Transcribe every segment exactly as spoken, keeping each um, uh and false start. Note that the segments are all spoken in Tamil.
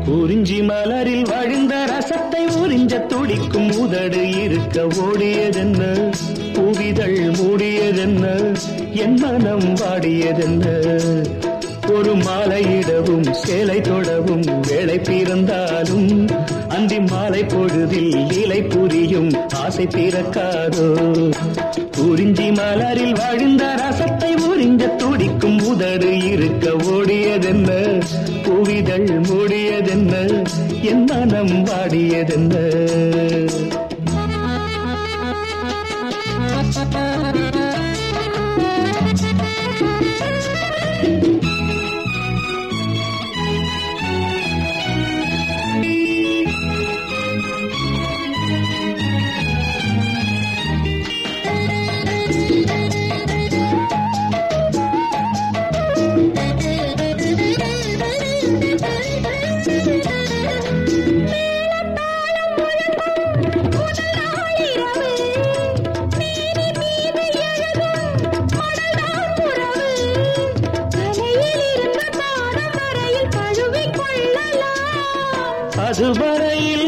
குறிஞ்சி மலரில் வழிந்த ரசத்தை உறிஞ்ச துடிக்கும் உதடு இருக்க ஓடியதென்ன, பூவிதழ் மூடியதென்ன, என் மனம் வாடியதென்ன. ஒரு மாலையிடவும் சேலை தொடவும் வேளை பிறந்தாலும் அந்தி மாலை பொழுதில் இலை புரியும் ஆசை பிறக்காதோ. குறிஞ்சி மலரில் வழிந்த ரசத்தை உறிஞ்ச துடிக்கும் உதடு இருக்க ஓடியதென்ன, பூவிதழ் மூடியதென்ன, என் மனம் வாடியதென்ன. அதுவரையில்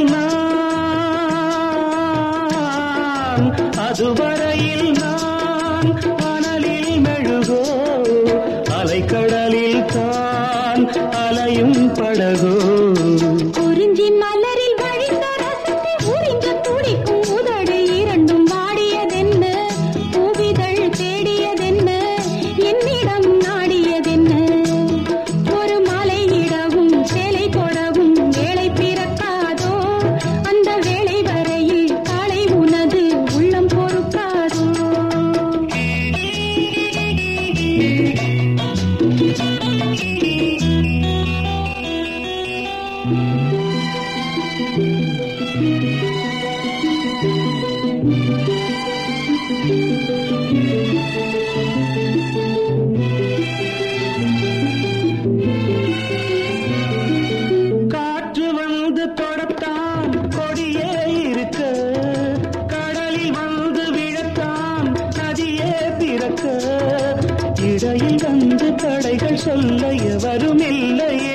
நான் அதுவரையில் நான் மணலில் மெழுகோ, அலைக்கடலில் தான் அலையும் படகோ. குறிஞ்சி மலரில் வழிந்த ரசத்தை உறிஞ்ச துடிக்கும் உதடு இரண்டும் வாடியதென்ன, பூவிதழ் தேடியதென்ன, என்னிடம் நாடியதென்ன. ஒரு மாலை இடவும் சேலை கொடவும் வேளை பிறக்காதோ, அந்த வேளை வரையில் காலை உனது உள்ளம் பொறுக்காதோ. காற்று வந்து தொடத்தான் கொடியே இருக்க, கடலில் வந்து விழத்தான் நதியே பிறக்க. இடையில் வந்து தடைகள் சொல்ல எவரும் இல்லையே.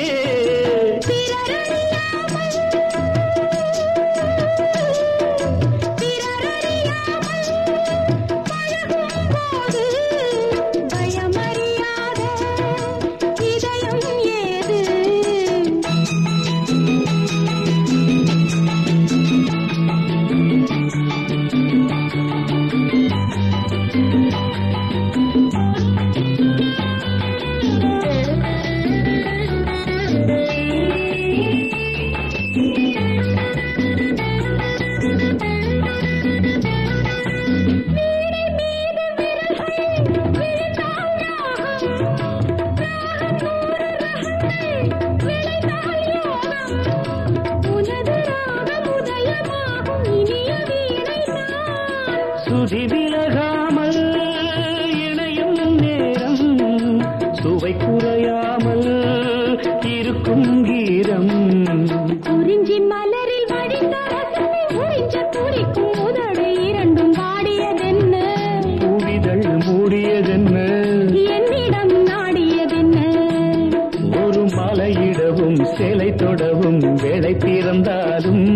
சுதி விலகாமல் இணையும் நேரம், சுவை குறையாமல் இருக்கும் கீரம். குறிஞ்சி மலரில் வழிந்த ரசத்தை உறிஞ்ச துடிக்கும் உதடு இரண்டும் வாடியதென்ன, பூவிதழ் மூடியதென்ன, என்னிடம் நாடியதென்ன. ஒரு மாலையிடவும் சேலை தொடவும் வேளை பிறந்தாலும்